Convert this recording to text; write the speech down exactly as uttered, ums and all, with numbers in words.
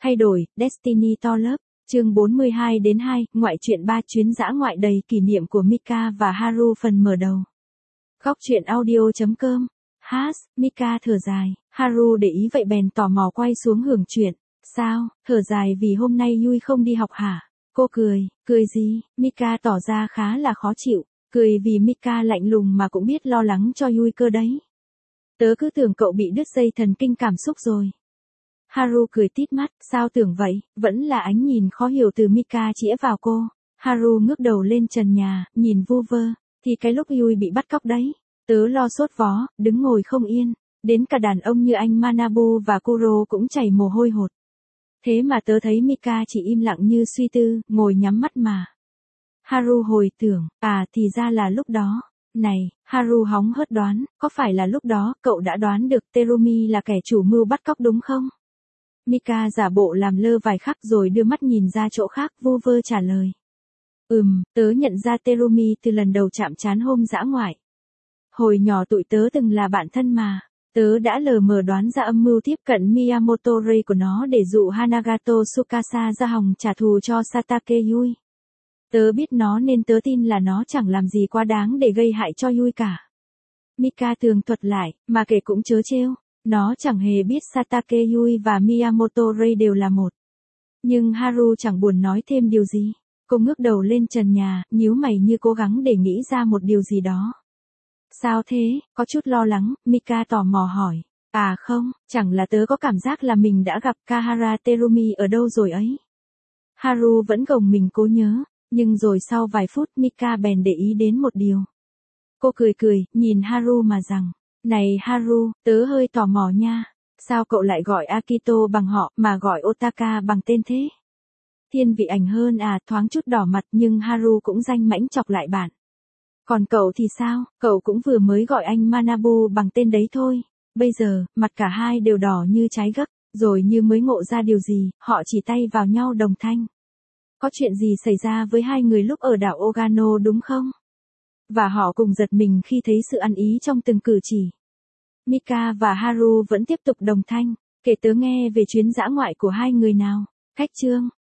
Thay đổi, Destiny to lớp, chương bốn mươi hai đến hai, ngoại truyện ba chuyến dã ngoại đầy kỷ niệm của Mika và Haru phần mở đầu. Góc truyện audio.com. Hát, Mika thở dài, Haru để ý vậy bèn tò mò quay xuống hưởng chuyện. Sao, thở dài vì hôm nay Yui không đi học hả? Cô cười, cười gì? Mika tỏ ra khá là khó chịu, cười vì Mika lạnh lùng mà cũng biết lo lắng cho Yui cơ đấy. Tớ cứ tưởng cậu bị đứt dây thần kinh cảm xúc rồi. Haru cười tít mắt, sao tưởng vậy, vẫn là ánh nhìn khó hiểu từ Mika chĩa vào cô. Haru ngước đầu lên trần nhà, nhìn vu vơ, thì cái lúc Yui bị bắt cóc đấy. Tớ lo sốt vó, đứng ngồi không yên, đến cả đàn ông như anh Manabu và Kuro cũng chảy mồ hôi hột. Thế mà tớ thấy Mika chỉ im lặng như suy tư, ngồi nhắm mắt mà. Haru hồi tưởng, à thì ra là lúc đó. Này, Haru hóng hớt đoán, có phải là lúc đó cậu đã đoán được Terumi là kẻ chủ mưu bắt cóc đúng không? Mika giả bộ làm lơ vài khắc rồi đưa mắt nhìn ra chỗ khác, vu vơ trả lời. Ừm, tớ nhận ra Terumi từ lần đầu chạm trán hôm dã ngoại. Hồi nhỏ tụi tớ từng là bạn thân mà. Tớ đã lờ mờ đoán ra âm mưu tiếp cận Miyamoto Rei của nó để dụ Hanagato Tsukasa ra hòng trả thù cho Satake Yui. Tớ biết nó nên tớ tin là nó chẳng làm gì quá đáng để gây hại cho Yui cả. Mika tường thuật lại, mà kể cũng trớ trêu. Nó chẳng hề biết Satake Yui và Miyamoto Rei đều là một. Nhưng Haru chẳng buồn nói thêm điều gì. Cô ngước đầu lên trần nhà, nhíu mày như cố gắng để nghĩ ra một điều gì đó. Sao thế, có chút lo lắng, Mika tò mò hỏi. À không, chẳng là tớ có cảm giác là mình đã gặp Kahara Terumi ở đâu rồi ấy. Haru vẫn gồng mình cố nhớ, nhưng rồi sau vài phút Mika bèn để ý đến một điều. Cô cười cười, nhìn Haru mà rằng. Này Haru, tớ hơi tò mò nha. Sao cậu lại gọi Akito bằng họ mà gọi Otaka bằng tên thế? Thiên vị ảnh hơn à, thoáng chút đỏ mặt nhưng Haru cũng danh mãnh chọc lại bạn. Còn cậu thì sao, cậu cũng vừa mới gọi anh Manabu bằng tên đấy thôi. Bây giờ, mặt cả hai đều đỏ như trái gấc, rồi như mới ngộ ra điều gì, họ chỉ tay vào nhau đồng thanh. Có chuyện gì xảy ra với hai người lúc ở đảo Ogano đúng không? Và họ cùng giật mình khi thấy sự ăn ý trong từng cử chỉ. Mika và Haru vẫn tiếp tục đồng thanh, kể tớ nghe về chuyến dã ngoại của hai người nào. Khách chương.